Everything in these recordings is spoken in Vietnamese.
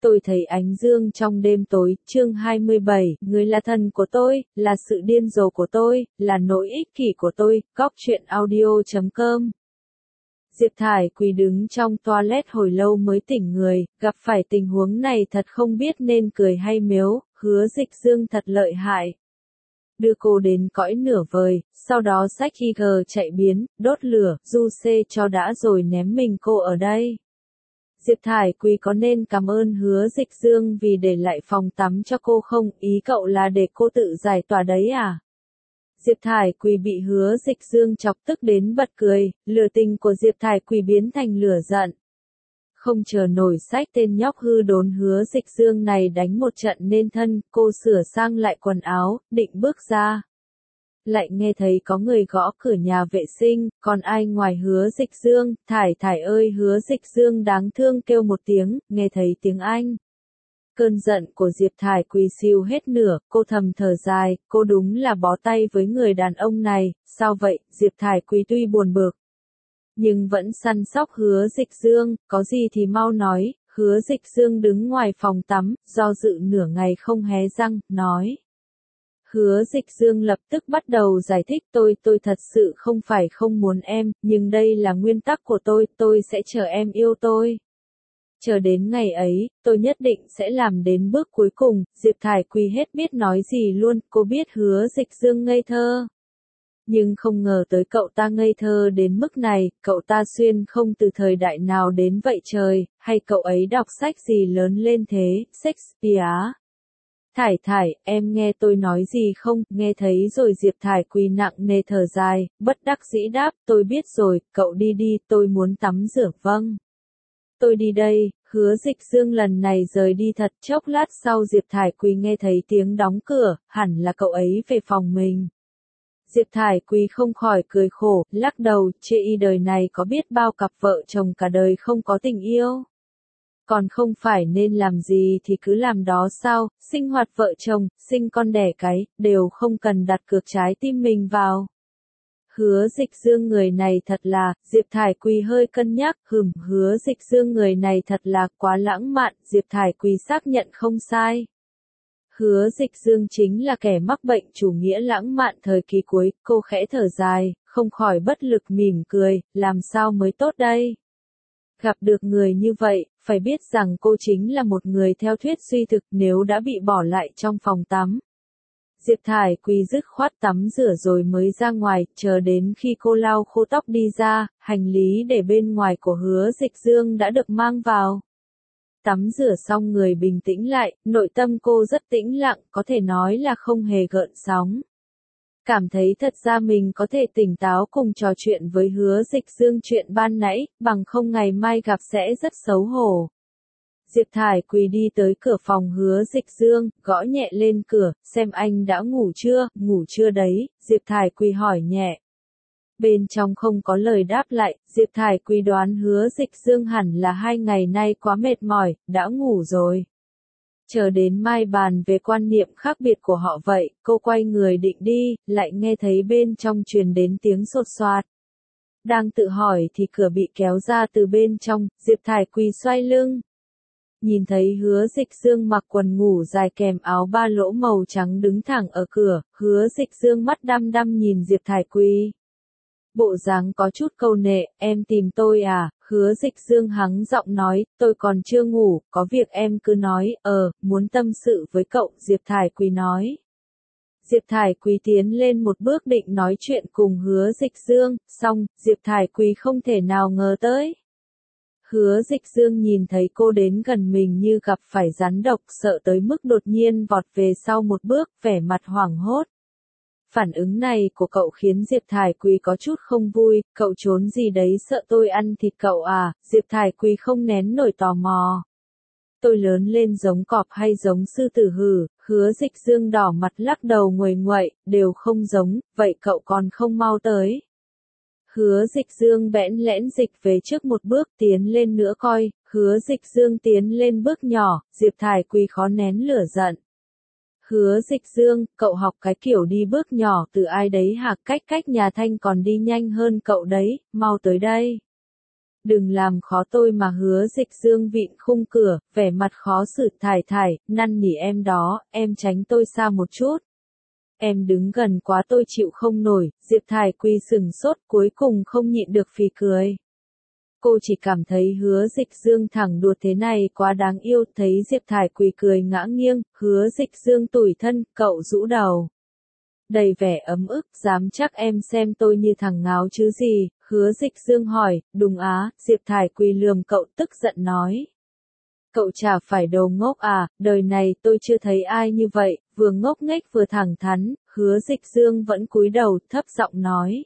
Tôi thấy ánh dương trong đêm tối, chương 27, người là thần của tôi, là sự điên rồ của tôi, là nỗi ích kỷ của tôi, góc truyện audio.com. Diệp Thải Quỳ đứng trong toilet hồi lâu mới tỉnh người, gặp phải tình huống này thật không biết nên cười hay mếu, Hứa Dịch Dương thật lợi hại. Đưa cô đến cõi nửa vời, sau đó xách Tiger chạy biến, đốt lửa, du xê cho đã rồi ném mình cô ở đây. Diệp Thải Quỳ có nên cảm ơn Hứa Dịch Dương vì để lại phòng tắm cho cô không, ý cậu là để cô tự giải tỏa đấy à? Diệp Thải Quỳ bị Hứa Dịch Dương chọc tức đến bật cười, lửa tình của Diệp Thải Quỳ biến thành lửa giận. Không chờ nổi xách tên nhóc hư đốn Hứa Dịch Dương này đánh một trận nên thân, cô sửa sang lại quần áo, định bước ra. Lại nghe thấy có người gõ cửa nhà vệ sinh, còn ai ngoài Hứa Dịch Dương, Thải Thải ơi Hứa Dịch Dương đáng thương kêu một tiếng, nghe thấy tiếng Anh. Cơn giận của Diệp Thải Quỳ siêu hết nửa, cô thầm thở dài, cô đúng là bó tay với người đàn ông này, sao vậy, Diệp Thải Quỳ tuy buồn bực. Nhưng vẫn săn sóc Hứa Dịch Dương, có gì thì mau nói, Hứa Dịch Dương đứng ngoài phòng tắm, do dự nửa ngày không hé răng, nói. Hứa Dịch Dương lập tức bắt đầu giải thích tôi thật sự không phải không muốn em, nhưng đây là nguyên tắc của tôi sẽ chờ em yêu tôi. Chờ đến ngày ấy, tôi nhất định sẽ làm đến bước cuối cùng, Diệp Thải Quỳ hết biết nói gì luôn, cô biết Hứa Dịch Dương ngây thơ. Nhưng không ngờ tới cậu ta ngây thơ đến mức này, cậu ta xuyên không từ thời đại nào đến vậy trời, hay cậu ấy đọc sách gì lớn lên thế, Shakespeare. Thải Thải, em nghe tôi nói gì không, nghe thấy rồi Diệp Thải Quỳ nặng nề thở dài, bất đắc dĩ đáp, tôi biết rồi, cậu đi đi, tôi muốn tắm rửa, vâng. Tôi đi đây, Hứa Dịch Dương lần này rời đi thật chốc lát sau Diệp Thải Quỳ nghe thấy tiếng đóng cửa, hẳn là cậu ấy về phòng mình. Diệp Thải Quỳ không khỏi cười khổ, lắc đầu, chê y đời này có biết bao cặp vợ chồng cả đời không có tình yêu. Còn không phải nên làm gì thì cứ làm đó sao, sinh hoạt vợ chồng, sinh con đẻ cái, đều không cần đặt cược trái tim mình vào. Hứa Dịch Dương người này thật là, Diệp Thải Quỳ hơi cân nhắc, Hứa Dịch Dương người này thật là quá lãng mạn, Diệp Thải Quỳ xác nhận không sai. Hứa Dịch Dương chính là kẻ mắc bệnh chủ nghĩa lãng mạn thời kỳ cuối, cô khẽ thở dài, không khỏi bất lực mỉm cười, làm sao mới tốt đây? Gặp được người như vậy, phải biết rằng cô chính là một người theo thuyết suy thực nếu đã bị bỏ lại trong phòng tắm. Diệp Thải Quỳ dứt khoát tắm rửa rồi mới ra ngoài, chờ đến khi cô lau khô tóc đi ra, hành lý để bên ngoài của Hứa Dịch Dương đã được mang vào. Tắm rửa xong người bình tĩnh lại, nội tâm cô rất tĩnh lặng, có thể nói là không hề gợn sóng. Cảm thấy thật ra mình có thể tỉnh táo cùng trò chuyện với Hứa Dịch Dương chuyện ban nãy, bằng không ngày mai gặp sẽ rất xấu hổ. Diệp Thải Quỳ đi tới cửa phòng Hứa Dịch Dương, gõ nhẹ lên cửa, xem anh đã ngủ chưa đấy, Diệp Thải Quỳ hỏi nhẹ. Bên trong không có lời đáp lại, Diệp Thải Quỳ đoán Hứa Dịch Dương hẳn là 2 ngày nay quá mệt mỏi, đã ngủ rồi. Chờ đến mai bàn về quan niệm khác biệt của họ vậy, cô quay người định đi, lại nghe thấy bên trong truyền đến tiếng sột soạt. Đang tự hỏi thì cửa bị kéo ra từ bên trong, Diệp Thải Quỳ xoay lưng. Nhìn thấy Hứa Dịch Dương mặc quần ngủ dài kèm áo ba lỗ màu trắng đứng thẳng ở cửa, Hứa Dịch Dương mắt đăm đăm nhìn Diệp Thải Quỳ. Bộ dáng có chút câu nệ, em tìm tôi à, Hứa Dịch Dương hắng giọng nói, tôi còn chưa ngủ, có việc em cứ nói, muốn tâm sự với cậu, Diệp Thải Quỳ nói. Diệp Thải Quỳ tiến lên một bước định nói chuyện cùng Hứa Dịch Dương, xong, Diệp Thải Quỳ không thể nào ngờ tới. Hứa Dịch Dương nhìn thấy cô đến gần mình như gặp phải rắn độc, sợ tới mức đột nhiên vọt về sau một bước, vẻ mặt hoảng hốt. Phản ứng này của cậu khiến Diệp Thải Quỳ có chút không vui, cậu trốn gì đấy sợ tôi ăn thịt cậu à, Diệp Thải Quỳ không nén nổi tò mò. Tôi lớn lên giống cọp hay giống sư tử hử, Hứa Dịch Dương đỏ mặt lắc đầu nguầy nguậy, đều không giống, vậy cậu còn không mau tới. Hứa Dịch Dương bẽn lẽn dịch về trước một bước tiến lên nữa coi, Hứa Dịch Dương tiến lên bước nhỏ, Diệp Thải Quỳ khó nén lửa giận. Hứa Dịch Dương, cậu học cái kiểu đi bước nhỏ từ ai đấy hả, cách nhà Thanh còn đi nhanh hơn cậu đấy, mau tới đây. Đừng làm khó tôi mà. Hứa Dịch Dương vịn khung cửa, vẻ mặt khó xử. Thải Thải, năn nỉ em đó, em tránh tôi xa một chút. Em đứng gần quá tôi chịu không nổi. Diệp Thải Quỳ sừng sốt, cuối cùng không nhịn được phì cười. Cô chỉ cảm thấy Hứa Dịch Dương thẳng đùa thế này quá đáng yêu. Thấy Diệp Thải Quỳ cười ngã nghiêng, Hứa Dịch Dương tủi thân, cậu rũ đầu. Đầy vẻ ấm ức, dám chắc em xem tôi như thằng ngáo chứ gì. Hứa Dịch Dương hỏi, đúng á. Diệp Thải Quỳ lườm cậu tức giận nói. Cậu chả phải đồ ngốc à, đời này tôi chưa thấy ai như vậy, vừa ngốc nghếch vừa thẳng thắn. Hứa Dịch Dương vẫn cúi đầu, thấp giọng nói.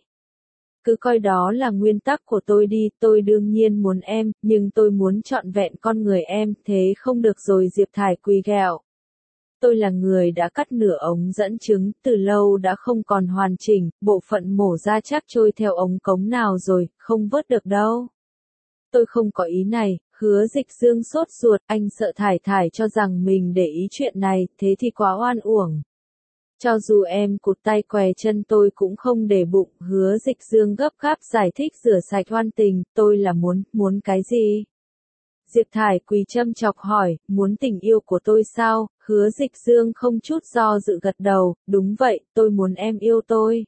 Cứ coi đó là nguyên tắc của tôi đi, tôi đương nhiên muốn em, nhưng tôi muốn trọn vẹn con người em, thế không được rồi. Diệp Thải Quỳ ghẹo. Tôi là người đã cắt nửa ống dẫn chứng, từ lâu đã không còn hoàn chỉnh, bộ phận mổ ra chắc trôi theo ống cống nào rồi, không vớt được đâu. Tôi không có ý này. Hứa Dịch Dương sốt ruột, anh sợ Thải Thải cho rằng mình để ý chuyện này, thế thì quá oan uổng. Cho dù em cụt tay què chân tôi cũng không để bụng. Hứa Dịch Dương gấp gáp giải thích rửa sạch oan tình, tôi là muốn cái gì? Diệp Thải Quỳ châm chọc hỏi, muốn tình yêu của tôi sao? Hứa Dịch Dương không chút do dự gật đầu, đúng vậy, tôi muốn em yêu tôi.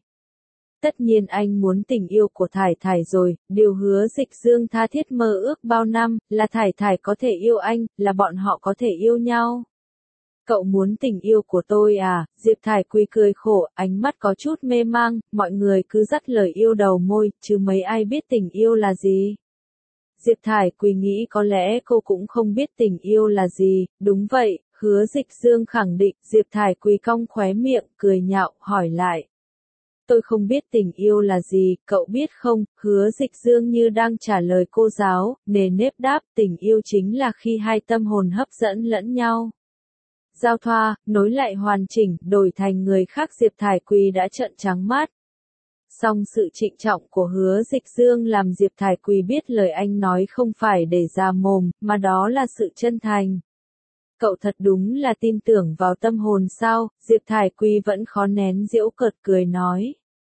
Tất nhiên anh muốn tình yêu của Thải Thải rồi, điều Hứa Dịch Dương tha thiết mơ ước bao năm, là Thải Thải có thể yêu anh, là bọn họ có thể yêu nhau. Cậu muốn tình yêu của tôi à? Diệp Thải Quỳ cười khổ, ánh mắt có chút mê mang, mọi người cứ dắt lời yêu đầu môi, chứ mấy ai biết tình yêu là gì. Diệp Thải Quỳ nghĩ có lẽ cô cũng không biết tình yêu là gì, đúng vậy. Hứa Dịch Dương khẳng định. Diệp Thải Quỳ cong khóe miệng, cười nhạo, hỏi lại. Tôi không biết tình yêu là gì, cậu biết không? Hứa Dịch Dương như đang trả lời cô giáo, nề nếp đáp, tình yêu chính là khi hai tâm hồn hấp dẫn lẫn nhau. Giao thoa, nối lại hoàn chỉnh, đổi thành người khác. Diệp Thải Quỳ đã trợn trắng mắt. Song sự trịnh trọng của Hứa Dịch Dương làm Diệp Thải Quỳ biết lời anh nói không phải để ra mồm, mà đó là sự chân thành. Cậu thật đúng là tin tưởng vào tâm hồn sao? Diệp Thải Quỳ vẫn khó nén giễu cợt cười nói.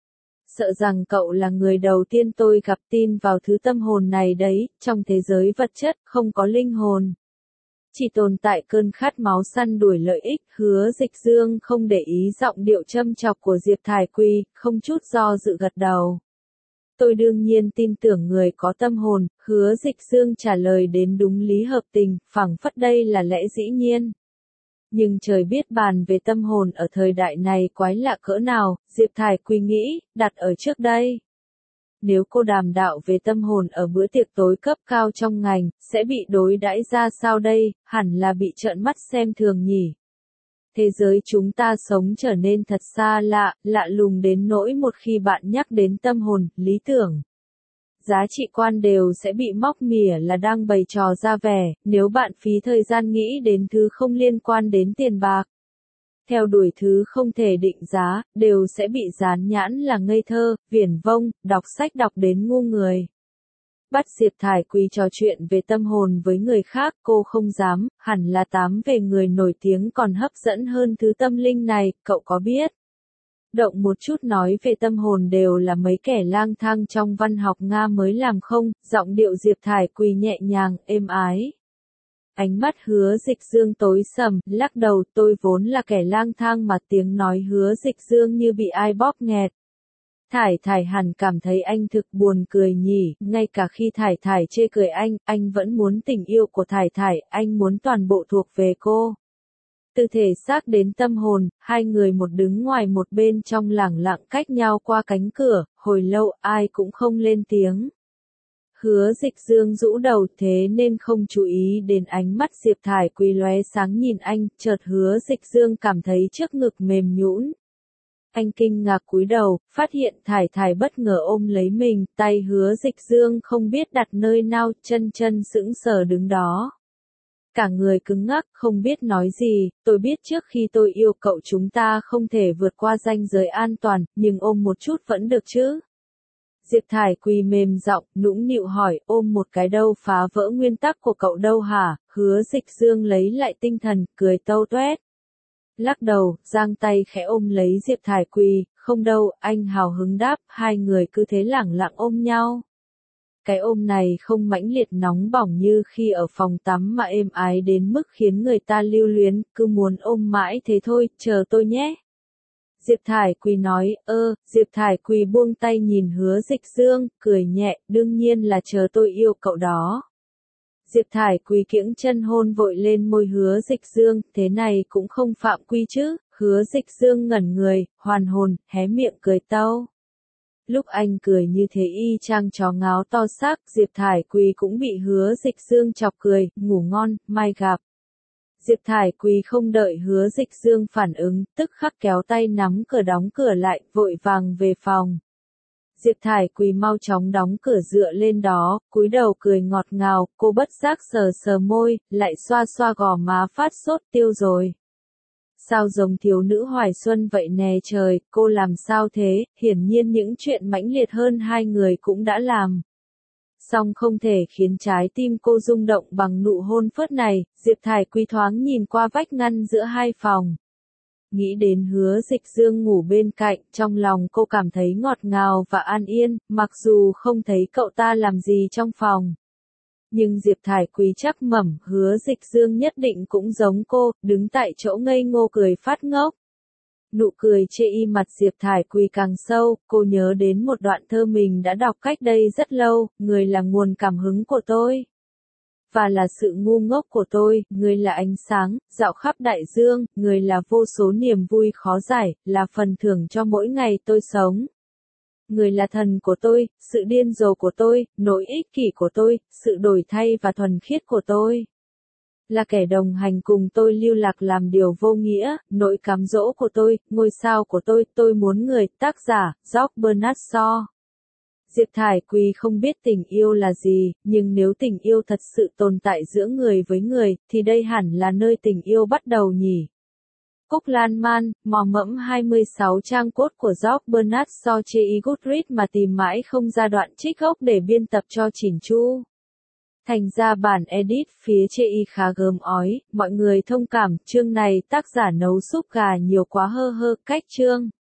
Sợ rằng cậu là người đầu tiên tôi gặp tin vào thứ tâm hồn này đấy, trong thế giới vật chất không có linh hồn. Chỉ tồn tại cơn khát máu săn đuổi lợi ích. Hứa Dịch Dương không để ý giọng điệu châm chọc của Diệp Thải Quỳ, không chút do dự gật đầu. Tôi đương nhiên tin tưởng người có tâm hồn. Hứa Dịch Dương trả lời đến đúng lý hợp tình, phảng phất đây là lẽ dĩ nhiên. Nhưng trời biết bàn về tâm hồn ở thời đại này quái lạ cỡ nào. Diệp Thải Quỳ nghĩ, đặt ở trước đây. Nếu cô đàm đạo về tâm hồn ở bữa tiệc tối cấp cao trong ngành, sẽ bị đối đãi ra sao đây? Hẳn là bị trợn mắt xem thường nhỉ. Thế giới chúng ta sống trở nên thật xa lạ, lạ lùng đến nỗi một khi bạn nhắc đến tâm hồn, lý tưởng, giá trị quan đều sẽ bị móc mỉa là đang bày trò ra vẻ. Nếu bạn phí thời gian nghĩ đến thứ không liên quan đến tiền bạc, theo đuổi thứ không thể định giá, đều sẽ bị dán nhãn là ngây thơ, viển vông, đọc sách đọc đến ngu người. Bắt Diệp Thải Quỳ trò chuyện về tâm hồn với người khác, cô không dám, hẳn là tám về người nổi tiếng còn hấp dẫn hơn thứ tâm linh này, cậu có biết? Động một chút nói về tâm hồn đều là mấy kẻ lang thang trong văn học Nga mới làm không? Giọng điệu Diệp Thải Quỳ nhẹ nhàng, êm ái. Ánh mắt Hứa Dịch Dương tối sầm, lắc đầu, tôi vốn là kẻ lang thang mà. Tiếng nói Hứa Dịch Dương như bị ai bóp nghẹt. Thải Thải hẳn cảm thấy anh thực buồn cười nhỉ, ngay cả khi Thải Thải chê cười anh vẫn muốn tình yêu của Thải Thải, anh muốn toàn bộ thuộc về cô. Từ thể xác đến tâm hồn, hai người một đứng ngoài một bên trong lẳng lặng cách nhau qua cánh cửa, hồi lâu ai cũng không lên tiếng. Hứa Dịch Dương rũ đầu thế nên không chú ý đến ánh mắt Diệp Thải Quỳ lóe sáng nhìn anh, chợt Hứa Dịch Dương cảm thấy trước ngực mềm nhũn. Anh kinh ngạc cúi đầu, phát hiện Thải Thải bất ngờ ôm lấy mình, tay Hứa Dịch Dương không biết đặt nơi nào, chân sững sờ đứng đó. Cả người cứng ngắc, không biết nói gì. Tôi biết trước khi tôi yêu cậu chúng ta không thể vượt qua ranh giới an toàn, nhưng ôm một chút vẫn được chứ? Diệp Thải Quỳ mềm giọng, nũng nịu hỏi, ôm một cái đâu phá vỡ nguyên tắc của cậu đâu hả? Hứa Dịch Dương lấy lại tinh thần, cười tâu toét. Lắc đầu, giang tay khẽ ôm lấy Diệp Thải Quỳ, không đâu, anh hào hứng đáp, hai người cứ thế lẳng lặng ôm nhau. Cái ôm này không mãnh liệt nóng bỏng như khi ở phòng tắm mà êm ái đến mức khiến người ta lưu luyến, cứ muốn ôm mãi thế thôi, chờ tôi nhé. Diệp Thải Quỳ nói, Diệp Thải Quỳ buông tay nhìn Hứa Dịch Dương, cười nhẹ, đương nhiên là chờ tôi yêu cậu đó. Diệp Thải Quỳ kiễng chân hôn vội lên môi Hứa Dịch Dương, thế này cũng không phạm quy chứ, Hứa Dịch Dương ngẩn người, hoàn hồn, hé miệng cười tâu. Lúc anh cười như thế y chang chó ngáo to xác, Diệp Thải Quỳ cũng bị Hứa Dịch Dương chọc cười, ngủ ngon, mai gặp. Diệp Thải Quỳ không đợi Hứa Dịch Dương phản ứng, tức khắc kéo tay nắm cửa đóng cửa lại, vội vàng về phòng. Diệp Thải Quỳ mau chóng đóng cửa dựa lên đó, cúi đầu cười ngọt ngào, cô bất giác sờ sờ môi, lại xoa xoa gò má phát sốt tiêu rồi. Sao giống thiếu nữ hoài xuân vậy nè trời, cô làm sao thế, hiển nhiên những chuyện mãnh liệt hơn hai người cũng đã làm. Song không thể khiến trái tim cô rung động bằng nụ hôn phớt này, Diệp Thải Quỳ thoáng nhìn qua vách ngăn giữa hai phòng. Nghĩ đến Hứa Dịch Dương ngủ bên cạnh, trong lòng cô cảm thấy ngọt ngào và an yên, mặc dù không thấy cậu ta làm gì trong phòng. Nhưng Diệp Thải Quỳ chắc mẩm Hứa Dịch Dương nhất định cũng giống cô, đứng tại chỗ ngây ngô cười phát ngốc. Nụ cười chê y mặt Diệp Thải Quỳ càng sâu, cô nhớ đến một đoạn thơ mình đã đọc cách đây rất lâu, người là nguồn cảm hứng của tôi. Và là sự ngu ngốc của tôi, người là ánh sáng, dạo khắp đại dương, người là vô số niềm vui khó giải, là phần thưởng cho mỗi ngày tôi sống. Người là thần của tôi, sự điên rồ của tôi, nỗi ích kỷ của tôi, sự đổi thay và thuần khiết của tôi. Là kẻ đồng hành cùng tôi lưu lạc làm điều vô nghĩa, nỗi cám dỗ của tôi, ngôi sao của tôi muốn người, tác giả, George Bernard Shaw. Diệp Thải Quỳ không biết tình yêu là gì, nhưng nếu tình yêu thật sự tồn tại giữa người với người, thì đây hẳn là nơi tình yêu bắt đầu nhỉ. Cúc Lan Man, mò mẫm 26 trang cốt của George Bernard Shaw chê ý Goodreads mà tìm mãi không ra đoạn trích gốc để biên tập cho chỉn chu. Thành ra bản edit phía chê y khá gớm ói, mọi người thông cảm, chương này tác giả nấu súp gà nhiều quá hơ cách chương.